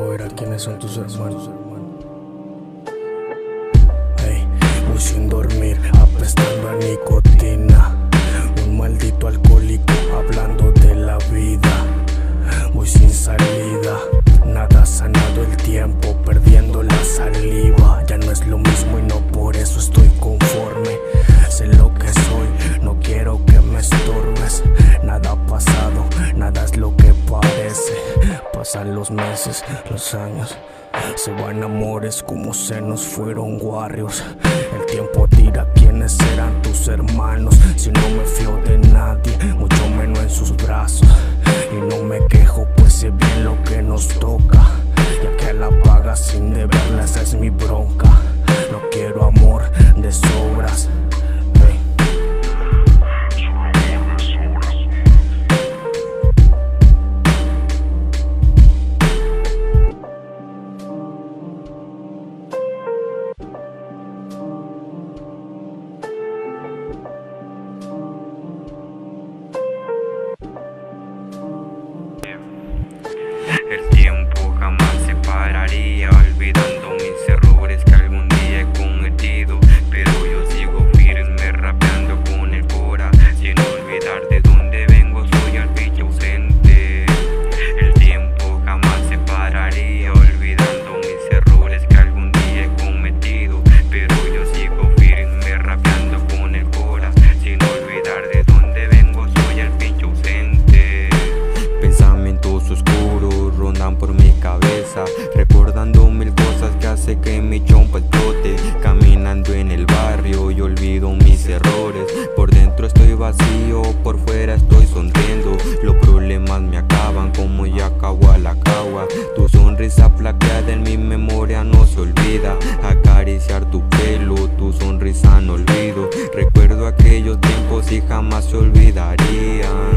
poder a quienes son tus hermanos. Hey, voy sin dormir, apestando a nicotina. Un maldito alcohólico hablando de la vida. Voy sin salida, nada sanado el tiempo, perdiendo la saliva. Ya no es lo mismo y no por eso estoy conforme. Sé lo que soy, no quiero que me estorbes. Nada ha pasado, nada es lo que parece. Pasan los meses, los años, se van amores como se nos fueron warriors. El tiempo tira quiénes serán tus hermanos. Si no me fío de nadie, mucho menos en sus brazos. Y no me quejo pues sé bien lo que nos toca. Ya que la paga sin deberla, esa es mi bronca. No quiero amor de sobras. El tiempo jamás se pararía, olvidando mis errores que algún día he cometido. Pero yo sigo firme, rapeando con el cora, sin olvidar de dónde vengo, soy el bicho ausente. El tiempo jamás se pararía, olvidando mis errores que algún día he cometido. Pero yo sigo firme, rapeando con el cora, sin olvidar de dónde vengo, soy el bicho ausente. Pensamientos oscuros rondan por mi cabeza, recordando mil cosas que hace que mi chompa explote. Caminando en el barrio y olvido mis errores. Por dentro estoy vacío, por fuera estoy sonriendo. Los problemas me acaban como ya acabó a la cagua. Tu sonrisa plaqueada en mi memoria no se olvida. Acariciar tu pelo, tu sonrisa no olvido. Recuerdo aquellos tiempos y jamás se olvidarían.